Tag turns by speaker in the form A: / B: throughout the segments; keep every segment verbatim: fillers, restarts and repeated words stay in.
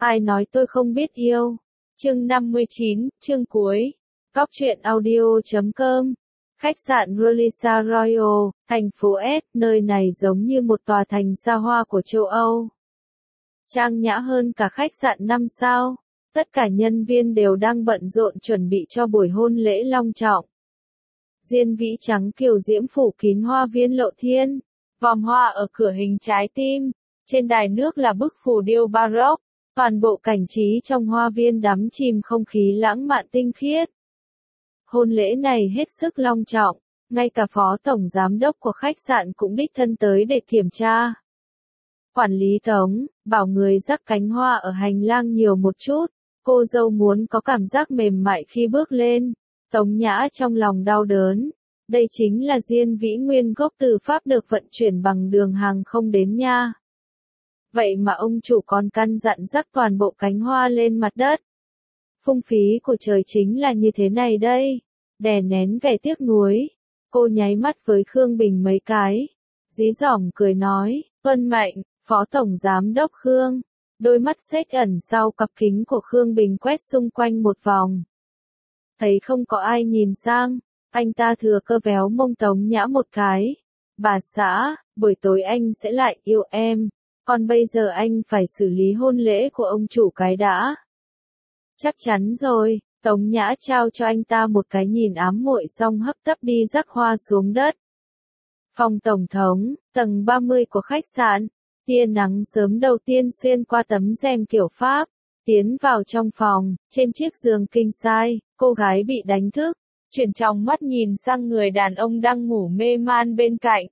A: Ai nói tôi không biết yêu? Chương năm mươi chín, chương cuối. Cóc truyện audio chấm com. Khách sạn Relisa Royal, thành phố S, nơi này giống như một tòa thành xa hoa của châu Âu. Trang nhã hơn cả khách sạn năm sao. Tất cả nhân viên đều đang bận rộn chuẩn bị cho buổi hôn lễ long trọng. Diên vĩ trắng kiều diễm phủ kín hoa viên lộ thiên. Vòm hoa ở cửa hình trái tim. Trên đài nước là bức phù điêu Baroque. Toàn bộ cảnh trí trong hoa viên đắm chìm không khí lãng mạn tinh khiết. Hôn lễ này hết sức long trọng, ngay cả phó tổng giám đốc của khách sạn cũng đích thân tới để kiểm tra. Quản lý Tống, bảo người rắc cánh hoa ở hành lang nhiều một chút, cô dâu muốn có cảm giác mềm mại khi bước lên. Tống Nhã trong lòng đau đớn, đây chính là diên vĩ nguyên gốc từ Pháp được vận chuyển bằng đường hàng không đến nha. Vậy mà ông chủ còn căn dặn rắc toàn bộ cánh hoa lên mặt đất. Phung phí của trời chính là như thế này đây. Đè nén vẻ tiếc nuối, cô nháy mắt với Khương Bình mấy cái. Dí dỏm cười nói, Tuân Mạnh, phó tổng giám đốc Khương. Đôi mắt xếch ẩn sau cặp kính của Khương Bình quét xung quanh một vòng. Thấy không có ai nhìn sang, anh ta thừa cơ véo mông Tống Nhã một cái. Bà xã, buổi tối anh sẽ lại yêu em. Còn bây giờ anh phải xử lý hôn lễ của ông chủ cái đã. Chắc chắn rồi, Tống Nhã trao cho anh ta một cái nhìn ám muội xong hấp tấp đi rắc hoa xuống đất. Phòng tổng thống, tầng ba mươi của khách sạn, tia nắng sớm đầu tiên xuyên qua tấm rèm kiểu Pháp, tiến vào trong phòng, trên chiếc giường king size, cô gái bị đánh thức, chuyển trong mắt nhìn sang người đàn ông đang ngủ mê man bên cạnh.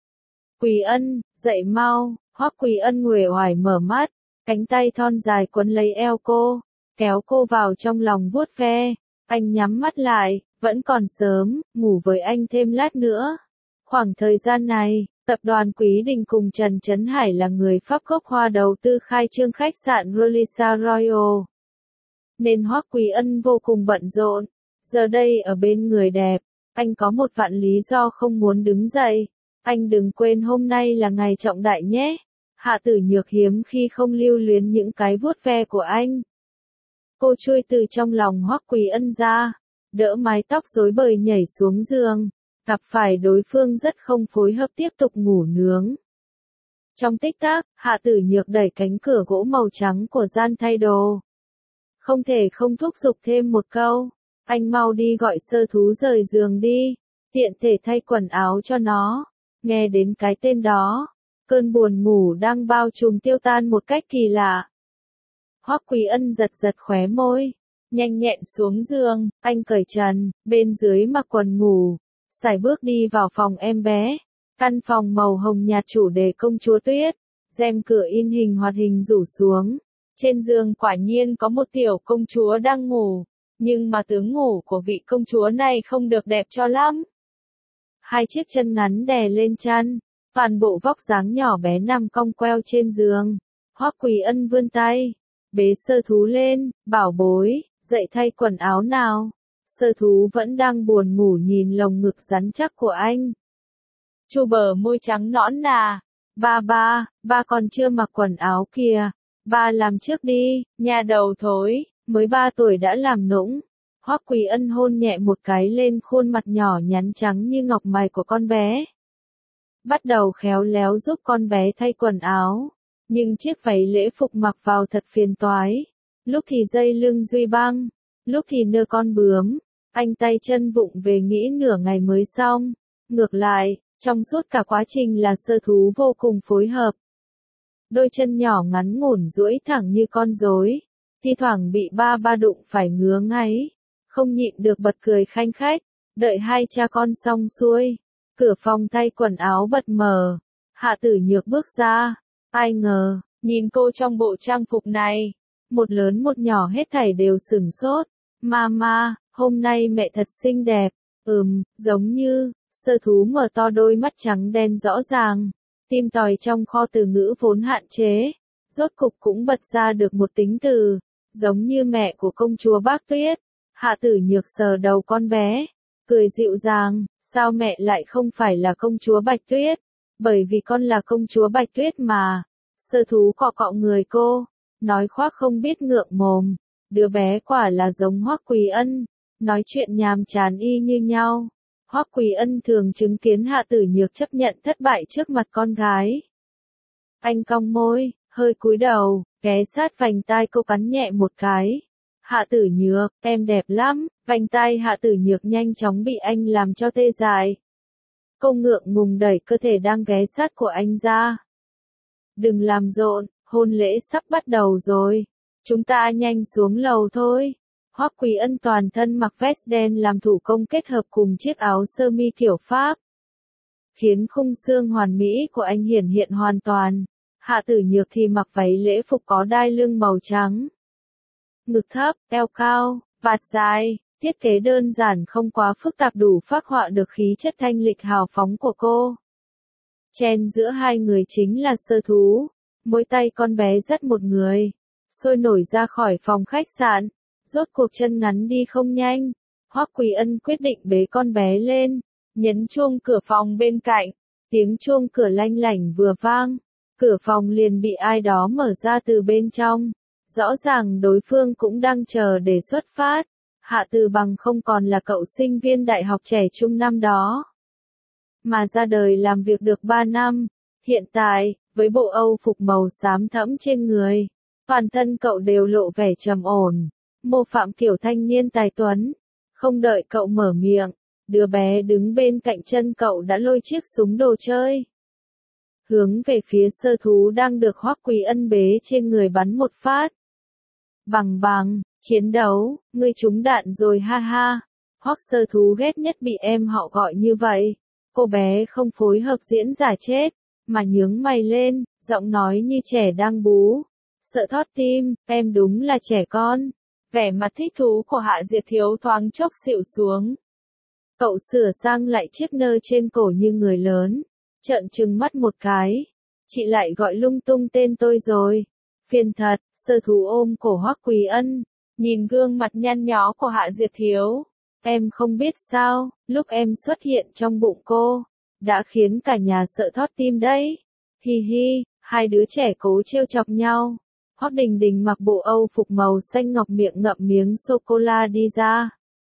A: Quý Ân, dậy mau. Hoắc Quý Ân uể oải mở mắt, cánh tay thon dài quấn lấy eo cô, kéo cô vào trong lòng vuốt ve. Anh nhắm mắt lại, vẫn còn sớm, ngủ với anh thêm lát nữa. Khoảng thời gian này, tập đoàn Quý Đình cùng Trần Trấn Hải là người Pháp gốc Hoa đầu tư khai trương khách sạn Relisa Royal. Nên Hoắc Quý Ân vô cùng bận rộn. Giờ đây ở bên người đẹp, anh có một vạn lý do không muốn đứng dậy. Anh đừng quên hôm nay là ngày trọng đại nhé. Hạ Tử Nhược hiếm khi không lưu luyến những cái vuốt ve của anh. Cô chui từ trong lòng Hoắc Quý Ân ra, đỡ mái tóc rối bời nhảy xuống giường, gặp phải đối phương rất không phối hợp tiếp tục ngủ nướng. Trong tích tắc, Hạ Tử Nhược đẩy cánh cửa gỗ màu trắng của gian thay đồ. Không thể không thúc giục thêm một câu, anh mau đi gọi Sơ Thú rời giường đi, tiện thể thay quần áo cho nó. Nghe đến cái tên đó, cơn buồn ngủ đang bao trùm tiêu tan một cách kỳ lạ. Hoắc Quý Ân giật giật khóe môi, nhanh nhẹn xuống giường, anh cởi trần, bên dưới mặc quần ngủ, sải bước đi vào phòng em bé. Căn phòng màu hồng nhạt chủ đề công chúa tuyết, rèm cửa in hình hoạt hình rủ xuống. Trên giường quả nhiên có một tiểu công chúa đang ngủ, nhưng mà tướng ngủ của vị công chúa này không được đẹp cho lắm. Hai chiếc chân ngắn đè lên chăn, toàn bộ vóc dáng nhỏ bé nằm cong queo trên giường. Hoắc Quý Ân vươn tay, bế Sơ Thú lên, bảo bối, dậy thay quần áo nào. Sơ Thú vẫn đang buồn ngủ nhìn lồng ngực rắn chắc của anh. Chu bờ môi trắng nõn nà, ba ba, ba còn chưa mặc quần áo kìa, ba làm trước đi, nhà đầu thối, mới ba tuổi đã làm nũng. Hoắc Quý Ân hôn nhẹ một cái lên khuôn mặt nhỏ nhắn trắng như ngọc mày của con bé. Bắt đầu khéo léo giúp con bé thay quần áo. Nhưng chiếc váy lễ phục mặc vào thật phiền toái. Lúc thì dây lưng duy băng, lúc thì nơ con bướm. Anh tay chân vụng về nghĩ nửa ngày mới xong. Ngược lại, trong suốt cả quá trình là Sơ Thú vô cùng phối hợp. Đôi chân nhỏ ngắn ngủn duỗi thẳng như con rối, thi thoảng bị ba ba đụng phải ngứa ngáy. Không nhịn được bật cười khanh khách, đợi hai cha con xong xuôi, cửa phòng thay quần áo bật mở, Hạ Tử Nhược bước ra, ai ngờ, nhìn cô trong bộ trang phục này, một lớn một nhỏ hết thảy đều sửng sốt, mama, hôm nay mẹ thật xinh đẹp, ừm, giống như, Sơ Thú mở to đôi mắt trắng đen rõ ràng, tim tòi trong kho từ ngữ vốn hạn chế, rốt cục cũng bật ra được một tính từ, giống như mẹ của công chúa Bác Tuyết. Hạ Tử Nhược sờ đầu con bé, cười dịu dàng, sao mẹ lại không phải là công chúa Bạch Tuyết? Bởi vì con là công chúa Bạch Tuyết mà. Sơ Thú cọ cọ người cô, nói khoác không biết ngượng mồm, đứa bé quả là giống Hoắc Quỳ Ân, nói chuyện nhàm chán y như nhau. Hoắc Quỳ Ân thường chứng kiến Hạ Tử Nhược chấp nhận thất bại trước mặt con gái. Anh cong môi, hơi cúi đầu, ghé sát vành tai cô cắn nhẹ một cái. Hạ Tử Nhược, em đẹp lắm, vành tai Hạ Tử Nhược nhanh chóng bị anh làm cho tê dại. Cô ngượng ngùng đẩy cơ thể đang ghé sát của anh ra. Đừng làm rộn, hôn lễ sắp bắt đầu rồi. Chúng ta nhanh xuống lầu thôi. Hoắc Quỳ Ân toàn thân mặc vest đen làm thủ công kết hợp cùng chiếc áo sơ mi kiểu Pháp, khiến khung xương hoàn mỹ của anh hiển hiện hoàn toàn. Hạ Tử Nhược thì mặc váy lễ phục có đai lưng màu trắng. Ngực thấp, eo cao, vạt dài, thiết kế đơn giản không quá phức tạp đủ phác họa được khí chất thanh lịch hào phóng của cô. Chen giữa hai người chính là Sơ Thú, mỗi tay con bé dắt một người, sôi nổi ra khỏi phòng khách sạn, rốt cuộc chân ngắn đi không nhanh. Hoắc Quỳ Ân quyết định bế con bé lên, nhấn chuông cửa phòng bên cạnh, tiếng chuông cửa lanh lảnh vừa vang, cửa phòng liền bị ai đó mở ra từ bên trong. Rõ ràng đối phương cũng đang chờ để xuất phát. Hạ Từ Bằng không còn là cậu sinh viên đại học trẻ trung năm đó, mà ra đời làm việc được ba năm. Hiện tại, với bộ Âu phục màu xám thẫm trên người, toàn thân cậu đều lộ vẻ trầm ổn, mô phạm kiểu thanh niên tài tuấn. Không đợi cậu mở miệng, đứa bé đứng bên cạnh chân cậu đã lôi chiếc súng đồ chơi, hướng về phía Sơ Thú đang được Hoắc Quỳ Ân bế trên người bắn một phát. Bằng bằng, chiến đấu, ngươi trúng đạn rồi ha ha. Hoắc Sơ Thú ghét nhất bị em họ gọi như vậy. Cô bé không phối hợp diễn giả chết, mà nhướng mày lên, giọng nói như trẻ đang bú. Sợ thót tim, em đúng là trẻ con. Vẻ mặt thích thú của Hạ Diệt Thiếu thoáng chốc xịu xuống. Cậu sửa sang lại chiếc nơ trên cổ như người lớn, trợn trừng mắt một cái. Chị lại gọi lung tung tên tôi rồi. Phiền thật. Sơ Thú ôm cổ Hoắc Quỳ Ân, nhìn gương mặt nhăn nhó của Hạ Diệt Thiếu. Em không biết sao, lúc em xuất hiện trong bụng cô, đã khiến cả nhà sợ thót tim đấy. Hi hi, hai đứa trẻ cố trêu chọc nhau. Hoắc Đình Đình mặc bộ Âu phục màu xanh ngọc, miệng ngậm miếng sô-cô-la đi ra.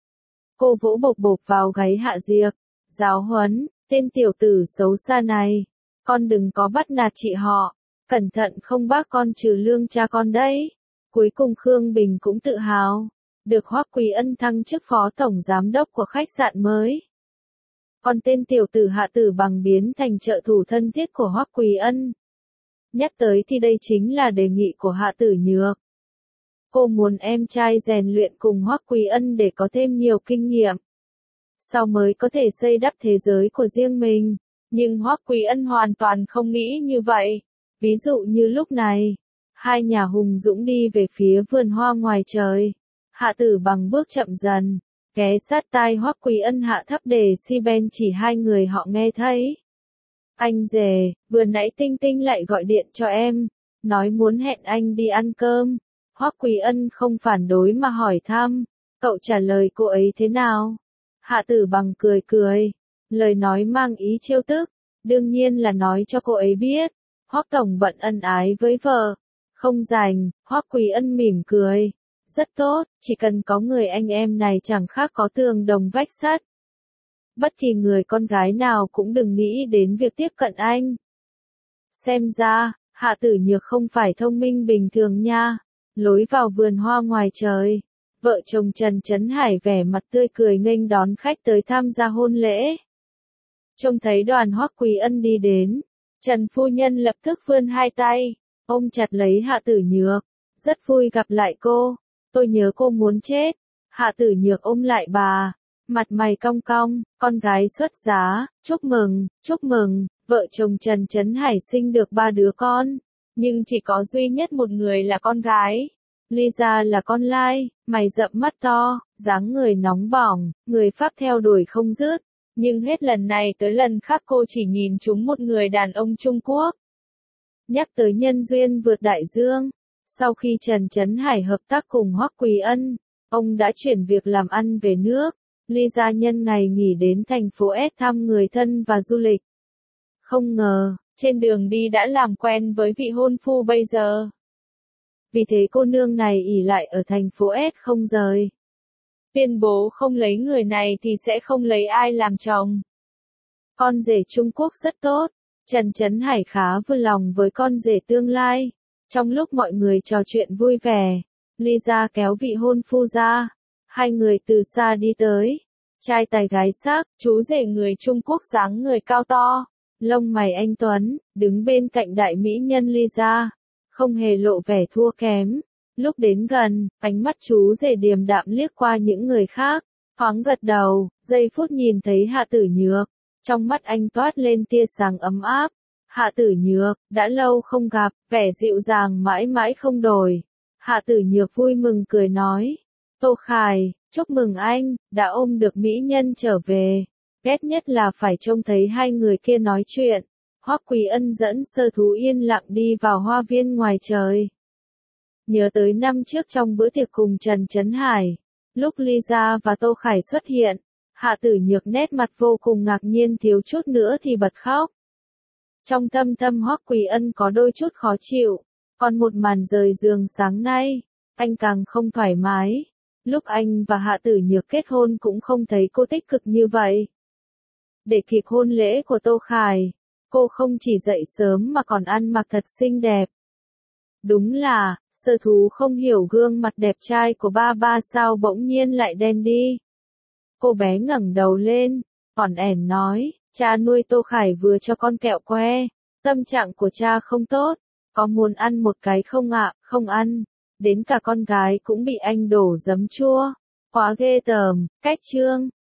A: Cô vỗ bộp bộp vào gáy Hạ Diệc, giáo huấn, tên tiểu tử xấu xa này, con đừng có bắt nạt chị họ, cẩn thận không bác con trừ lương cha con đấy. Cuối cùng Khương Bình cũng tự hào, được Hoắc Quỳ Ân thăng chức phó tổng giám đốc của khách sạn mới. Còn tên tiểu tử Hạ Tử Bằng biến thành trợ thủ thân thiết của Hoắc Quỳ Ân. Nhắc tới thì đây chính là đề nghị của Hạ Tử Nhược. Cô muốn em trai rèn luyện cùng Hoắc Quỳ Ân để có thêm nhiều kinh nghiệm, sau mới có thể xây đắp thế giới của riêng mình. Nhưng Hoắc Quỳ Ân hoàn toàn không nghĩ như vậy. Ví dụ như lúc này, hai nhà hùng dũng đi về phía vườn hoa ngoài trời. Hạ Tử Bằng bước chậm dần, ghé sát tai Hoắc Quỳ Ân hạ thấp đề si ben chỉ hai người họ nghe thấy. Anh rể, vừa nãy Tinh Tinh lại gọi điện cho em, nói muốn hẹn anh đi ăn cơm. Hoắc Quỳ Ân không phản đối mà hỏi thăm, cậu trả lời cô ấy thế nào? Hạ Tử Bằng cười cười, lời nói mang ý trêu tức, đương nhiên là nói cho cô ấy biết, Hoắc tổng bận ân ái với vợ, không rảnh. Hoắc Quỳ Ân mỉm cười, rất tốt, chỉ cần có người anh em này chẳng khác có tường đồng vách sắt. Bất kỳ người con gái nào cũng đừng nghĩ đến việc tiếp cận anh. Xem ra, Hạ Tử Nhược không phải thông minh bình thường nha. Lối vào vườn hoa ngoài trời, vợ chồng Trần Chấn Hải vẻ mặt tươi cười nghênh đón khách tới tham gia hôn lễ. Trông thấy đoàn Hoắc Quỳ Ân đi đến, Trần phu nhân lập tức vươn hai tay, ôm chặt lấy Hạ Tử Nhược, rất vui gặp lại cô, tôi nhớ cô muốn chết. Hạ Tử Nhược ôm lại bà, mặt mày cong cong, con gái xuất giá, chúc mừng, chúc mừng. Vợ chồng Trần Chấn Hải sinh được ba đứa con, nhưng chỉ có duy nhất một người là con gái. Lisa là con lai, mày rậm mắt to, dáng người nóng bỏng, người Pháp theo đuổi không dứt. Nhưng hết lần này tới lần khác cô chỉ nhìn trúng một người đàn ông Trung Quốc. Nhắc tới nhân duyên vượt đại dương, sau khi Trần Chấn Hải hợp tác cùng Hoắc Quỳ Ân, ông đã chuyển việc làm ăn về nước. Lisa nhân ngày nghỉ đến thành phố S thăm người thân và du lịch. Không ngờ, trên đường đi đã làm quen với vị hôn phu bây giờ. vì thế cô nương này ỷ lại ở thành phố S không rời. Tuyên bố không lấy người này thì sẽ không lấy ai làm chồng. Con rể Trung Quốc rất tốt, Trần Chấn Hải khá vui lòng với con rể tương lai. Trong lúc mọi người trò chuyện vui vẻ, Lisa kéo vị hôn phu ra. Hai người từ xa đi tới. Trai tài gái sắc, chú rể người Trung Quốc dáng người cao to, lông mày anh tuấn, đứng bên cạnh đại mỹ nhân Lisa, không hề lộ vẻ thua kém. Lúc đến gần, ánh mắt chú rể điềm đạm liếc qua những người khác, thoáng gật đầu, giây phút nhìn thấy Hạ Tử Nhược, trong mắt anh toát lên tia sáng ấm áp. Hạ Tử Nhược, đã lâu không gặp, vẻ dịu dàng mãi mãi không đổi. Hạ Tử Nhược vui mừng cười nói, Tô Khải, chúc mừng anh, đã ôm được mỹ nhân trở về. Ghét nhất là phải trông thấy hai người kia nói chuyện. Hoắc Quý Ân dẫn Sơ Thú yên lặng đi vào hoa viên ngoài trời. Nhớ tới năm trước trong bữa tiệc cùng Trần Chấn Hải, lúc Lisa và Tô Khải xuất hiện, Hạ Tử Nhược nét mặt vô cùng ngạc nhiên, thiếu chút nữa thì bật khóc. Trong thâm tâm Hoắc Quý Ân có đôi chút khó chịu, còn một màn rời giường sáng nay, anh càng không thoải mái. Lúc anh và Hạ Tử Nhược kết hôn cũng không thấy cô tích cực như vậy. Để kịp hôn lễ của Tô Khải, cô không chỉ dậy sớm mà còn ăn mặc thật xinh đẹp. Đúng là, Sơ Thú không hiểu gương mặt đẹp trai của ba ba sao bỗng nhiên lại đen đi. Cô bé ngẩng đầu lên, ỏn ẻn nói, cha nuôi Tô Khải vừa cho con kẹo que, tâm trạng của cha không tốt, có muốn ăn một cái không ạ? Không ăn, đến cả con gái cũng bị anh đổ giấm chua, quá ghê tởm. Cách chương